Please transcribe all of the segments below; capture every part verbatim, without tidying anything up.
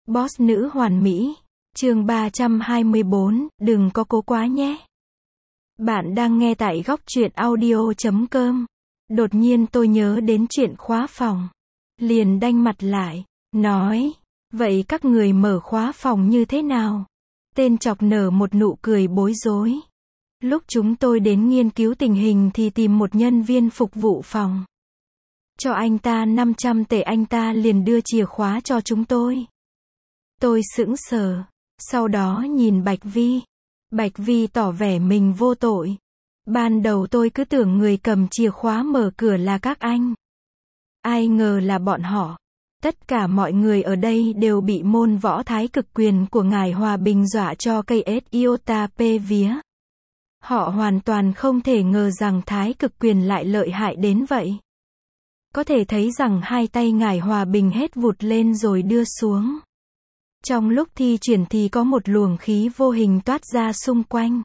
Boss nữ hoàn mỹ. Chương ba trăm hai mươi bốn, đừng có cố quá nhé. Bạn đang nghe tại góc truyện audio chấm com. Đột nhiên tôi nhớ đến chuyện khóa phòng. Liền đanh mặt lại, nói, vậy các người mở khóa phòng như thế nào? Tên chọc nở một nụ cười bối rối. Lúc chúng tôi đến nghiên cứu tình hình thì tìm một nhân viên phục vụ phòng. Cho anh ta năm trăm tệ, anh ta liền đưa chìa khóa cho chúng tôi. Tôi sững sờ, sau đó nhìn Bạch Vi. Bạch Vi tỏ vẻ mình vô tội. Ban đầu tôi cứ tưởng người cầm chìa khóa mở cửa là các anh. Ai ngờ là bọn họ. Tất cả mọi người ở đây đều bị môn võ thái cực quyền của ngài Hòa Bình dọa cho cây ét iota pê vía. Họ hoàn toàn không thể ngờ rằng thái cực quyền lại lợi hại đến vậy. Có thể thấy rằng hai tay ngài Hòa Bình hết vụt lên rồi đưa xuống. Trong lúc thi chuyển thì có một luồng khí vô hình toát ra xung quanh.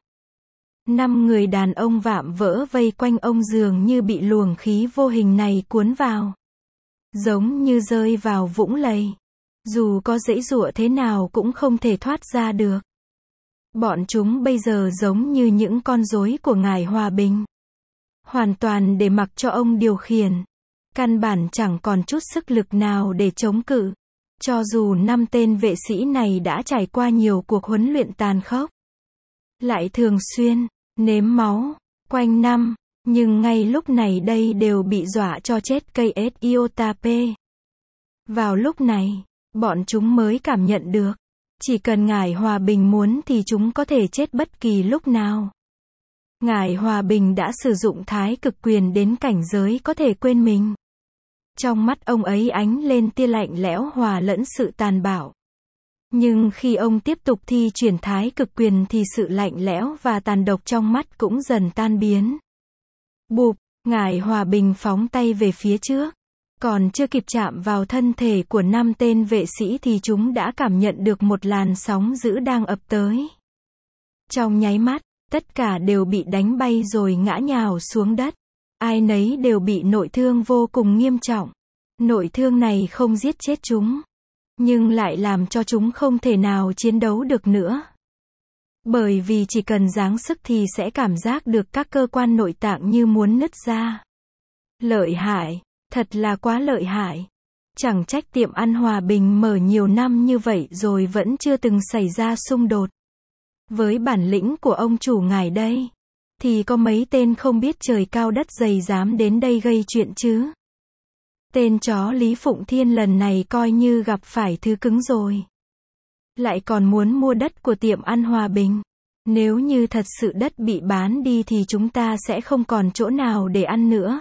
Năm người đàn ông vạm vỡ vây quanh ông dường như bị luồng khí vô hình này cuốn vào. Giống như rơi vào vũng lầy. Dù có giãy giụa thế nào cũng không thể thoát ra được. Bọn chúng bây giờ giống như những con rối của ngài Hòa Bình. Hoàn toàn để mặc cho ông điều khiển. Căn bản chẳng còn chút sức lực nào để chống cự. Cho dù năm tên vệ sĩ này đã trải qua nhiều cuộc huấn luyện tàn khốc. Lại thường xuyên, nếm máu, quanh năm. Nhưng ngay lúc này đây đều bị dọa cho chết cây ét iota pê. Vào lúc này, bọn chúng mới cảm nhận được. Chỉ cần ngài Hòa Bình muốn thì chúng có thể chết bất kỳ lúc nào. Ngài Hòa Bình đã sử dụng thái cực quyền đến cảnh giới có thể quên mình. Trong mắt ông ấy ánh lên tia lạnh lẽo hòa lẫn sự tàn bạo. Nhưng khi ông tiếp tục thi chuyển thái cực quyền thì sự lạnh lẽo và tàn độc trong mắt cũng dần tan biến. Bụp, ngài Hòa Bình phóng tay về phía trước. Còn chưa kịp chạm vào thân thể của năm tên vệ sĩ thì chúng đã cảm nhận được một làn sóng dữ đang ập tới. Trong nháy mắt, tất cả đều bị đánh bay rồi ngã nhào xuống đất. Ai nấy đều bị nội thương vô cùng nghiêm trọng. Nội thương này không giết chết chúng, nhưng lại làm cho chúng không thể nào chiến đấu được nữa. Bởi vì chỉ cần giáng sức thì sẽ cảm giác được các cơ quan nội tạng như muốn nứt ra. Lợi hại, thật là quá lợi hại. Chẳng trách tiệm ăn Hòa Bình mở nhiều năm như vậy rồi vẫn chưa từng xảy ra xung đột. Với bản lĩnh của ông chủ ngài đây, thì có mấy tên không biết trời cao đất dày dám đến đây gây chuyện chứ. Tên chó Lý Phụng Thiên lần này coi như gặp phải thứ cứng rồi. Lại còn muốn mua đất của tiệm ăn Hòa Bình. Nếu như thật sự đất bị bán đi thì chúng ta sẽ không còn chỗ nào để ăn nữa.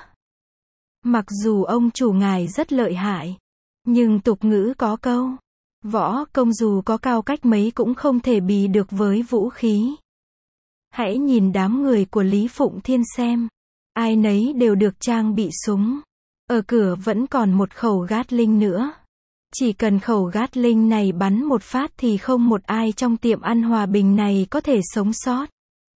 Mặc dù ông chủ ngài rất lợi hại, nhưng tục ngữ có câu, võ công dù có cao cách mấy cũng không thể bì được với vũ khí. Hãy nhìn đám người của Lý Phụng Thiên xem. Ai nấy đều được trang bị súng. Ở cửa vẫn còn một khẩu Gatling nữa. Chỉ cần khẩu Gatling này bắn một phát thì không một ai trong tiệm ăn Hòa Bình này có thể sống sót.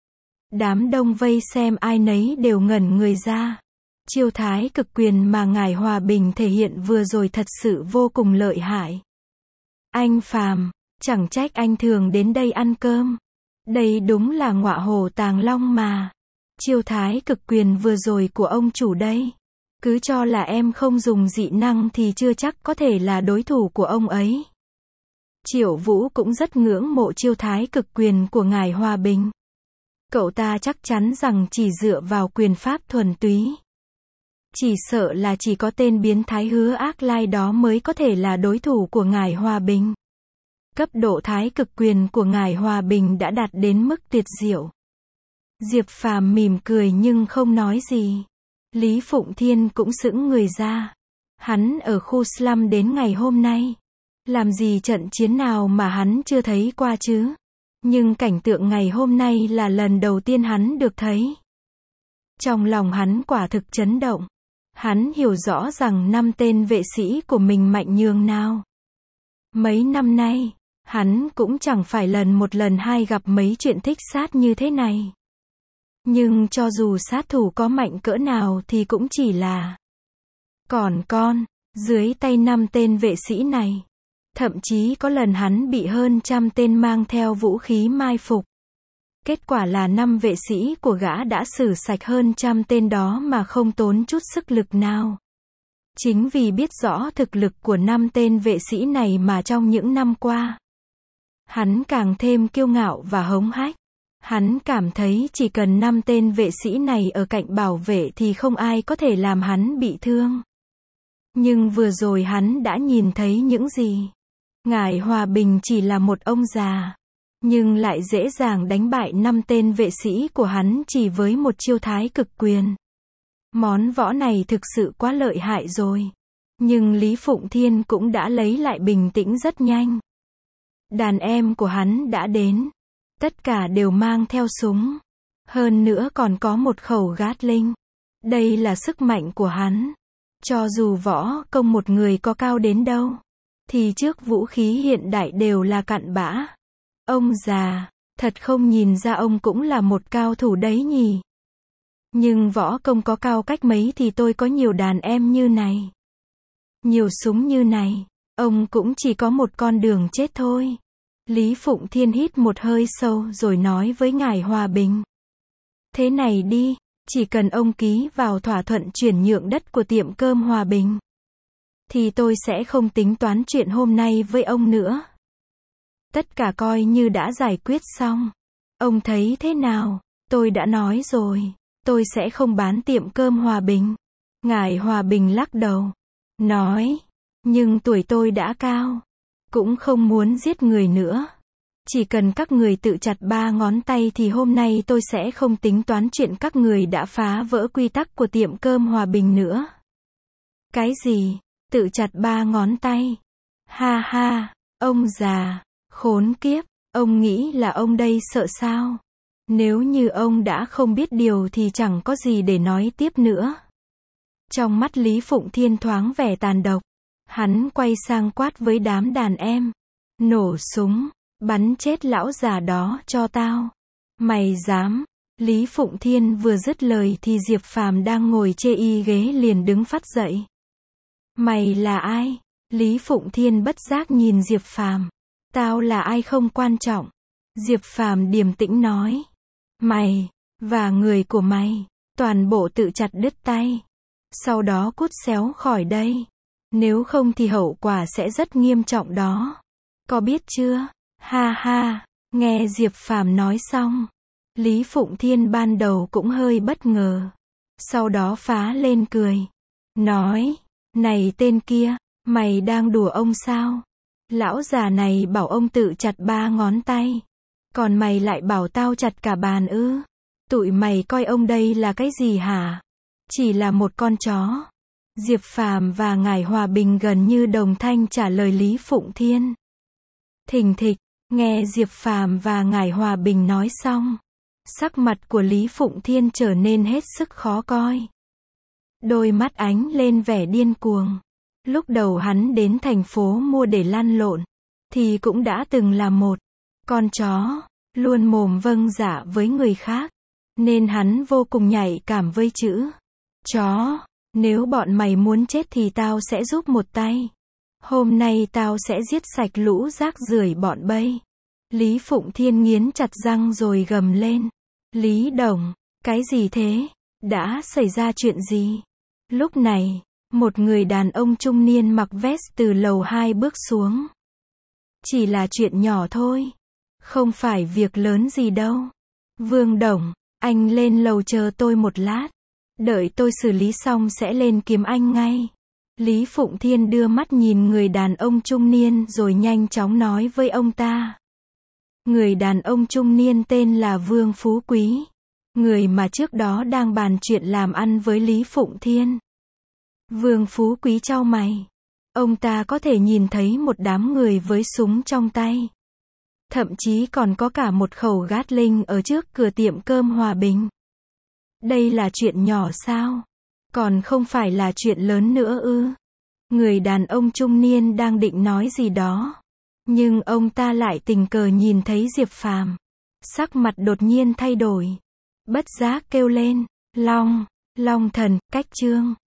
Đám đông vây xem ai nấy đều ngẩn người ra. Chiêu thái cực quyền mà ngài Hòa Bình thể hiện vừa rồi thật sự vô cùng lợi hại. Anh Phàm, chẳng trách anh thường đến đây ăn cơm. Đây đúng là ngọa hổ tàng long mà. Chiêu thái cực quyền vừa rồi của ông chủ đây. Cứ cho là em không dùng dị năng thì chưa chắc có thể là đối thủ của ông ấy. Triệu Vũ cũng rất ngưỡng mộ chiêu thái cực quyền của ngài Hòa Bình. Cậu ta chắc chắn rằng chỉ dựa vào quyền pháp thuần túy. Chỉ sợ là chỉ có tên biến thái Hứa Ác Lai đó mới có thể là đối thủ của ngài Hòa Bình. Cấp độ thái cực quyền của ngài Hòa Bình đã đạt đến mức tuyệt diệu. Diệp Phàm mỉm cười nhưng không nói gì. Lý Phụng Thiên cũng sững người ra. Hắn ở khu slum đến ngày hôm nay. Làm gì trận chiến nào mà hắn chưa thấy qua chứ? Nhưng cảnh tượng ngày hôm nay là lần đầu tiên hắn được thấy. Trong lòng hắn quả thực chấn động. Hắn hiểu rõ rằng năm tên vệ sĩ của mình mạnh nhường nào. Mấy năm nay, hắn cũng chẳng phải lần một lần hai gặp mấy chuyện thích sát như thế này. Nhưng cho dù sát thủ có mạnh cỡ nào thì cũng chỉ là còn con, dưới tay năm tên vệ sĩ này. Thậm chí có lần hắn bị hơn trăm tên mang theo vũ khí mai phục. Kết quả là năm vệ sĩ của gã đã xử sạch hơn trăm tên đó mà không tốn chút sức lực nào. Chính vì biết rõ thực lực của năm tên vệ sĩ này mà trong những năm qua, hắn càng thêm kiêu ngạo và hống hách. Hắn cảm thấy chỉ cần năm tên vệ sĩ này ở cạnh bảo vệ thì không ai có thể làm hắn bị thương. Nhưng vừa rồi hắn đã nhìn thấy những gì? Ngải Hòa Bình chỉ là một ông già, nhưng lại dễ dàng đánh bại năm tên vệ sĩ của hắn chỉ với một chiêu thái cực quyền. Món võ này thực sự quá lợi hại rồi. Nhưng Lý Phụng Thiên cũng đã lấy lại bình tĩnh rất nhanh. Đàn em của hắn đã đến. Tất cả đều mang theo súng. Hơn nữa còn có một khẩu Gatling. Đây là sức mạnh của hắn. Cho dù võ công một người có cao đến đâu, thì trước vũ khí hiện đại đều là cặn bã. Ông già, thật không nhìn ra ông cũng là một cao thủ đấy nhỉ. Nhưng võ công có cao cách mấy thì tôi có nhiều đàn em như này, nhiều súng như này, ông cũng chỉ có một con đường chết thôi. Lý Phụng Thiên hít một hơi sâu rồi nói với Ngải Hòa Bình. Thế này đi, chỉ cần ông ký vào thỏa thuận chuyển nhượng đất của tiệm cơm Hòa Bình, thì tôi sẽ không tính toán chuyện hôm nay với ông nữa. Tất cả coi như đã giải quyết xong. Ông thấy thế nào? Tôi đã nói rồi, tôi sẽ không bán tiệm cơm Hòa Bình. Ngải Hòa Bình lắc đầu, nói, nhưng tuổi tôi đã cao, cũng không muốn giết người nữa. Chỉ cần các người tự chặt ba ngón tay thì hôm nay tôi sẽ không tính toán chuyện các người đã phá vỡ quy tắc của tiệm cơm Hòa Bình nữa. Cái gì? Tự chặt ba ngón tay? Ha ha, ông già, khốn kiếp, ông nghĩ là ông đây sợ sao? Nếu như ông đã không biết điều thì chẳng có gì để nói tiếp nữa. Trong mắt Lý Phụng Thiên thoáng vẻ tàn độc. Hắn quay sang quát với đám đàn em. Nổ súng, bắn chết lão già đó cho tao. Mày dám? Lý Phụng Thiên vừa dứt lời thì Diệp Phàm đang ngồi chê y ghế liền đứng phắt dậy. Mày là ai? Lý Phụng Thiên bất giác nhìn Diệp Phàm. Tao là ai không quan trọng. Diệp Phàm điềm tĩnh nói. Mày, và người của mày, toàn bộ tự chặt đứt tay. Sau đó cút xéo khỏi đây. Nếu không thì hậu quả sẽ rất nghiêm trọng đó. Có biết chưa? Ha ha, nghe Diệp Phàm nói xong. Lý Phụng Thiên ban đầu cũng hơi bất ngờ. Sau đó phá lên cười. Nói, này tên kia, mày đang đùa ông sao? Lão già này bảo ông tự chặt ba ngón tay. Còn mày lại bảo tao chặt cả bàn ư? Tụi mày coi ông đây là cái gì hả? Chỉ là một con chó. Diệp Phàm và Ngải Hòa Bình gần như đồng thanh trả lời Lý Phụng Thiên. Thình thịch, nghe Diệp Phàm và Ngải Hòa Bình nói xong, sắc mặt của Lý Phụng Thiên trở nên hết sức khó coi. Đôi mắt ánh lên vẻ điên cuồng. Lúc đầu hắn đến thành phố mua để lăn lộn, thì cũng đã từng là một con chó, luôn mồm vâng dạ với người khác, nên hắn vô cùng nhạy cảm với chữ chó. Nếu bọn mày muốn chết thì tao sẽ giúp một tay. Hôm nay tao sẽ giết sạch lũ rác rưởi bọn Bây. Lý Phụng Thiên nghiến chặt răng rồi gầm lên. Lý Đồng, cái gì thế? Đã xảy ra chuyện gì? Lúc này, một người đàn ông trung niên mặc vest từ lầu hai bước xuống. Chỉ là chuyện nhỏ thôi. Không phải việc lớn gì đâu. Vương Đồng, anh lên lầu chờ tôi một lát. Đợi tôi xử lý xong sẽ lên kiếm anh ngay. Lý Phụng Thiên đưa mắt nhìn người đàn ông trung niên rồi nhanh chóng nói với ông ta. Người đàn ông trung niên tên là Vương Phú Quý. Người mà trước đó đang bàn chuyện làm ăn với Lý Phụng Thiên. Vương Phú Quý chau mày. Ông ta có thể nhìn thấy một đám người với súng trong tay. Thậm chí còn có cả một khẩu Gatling ở trước cửa tiệm cơm Hòa Bình. Đây là chuyện nhỏ sao? Còn không phải là chuyện lớn nữa ư? Người đàn ông trung niên đang định nói gì đó. Nhưng ông ta lại tình cờ nhìn thấy Diệp Phàm. Sắc mặt đột nhiên thay đổi. Bất giác kêu lên. Long, Long thần, cách chương.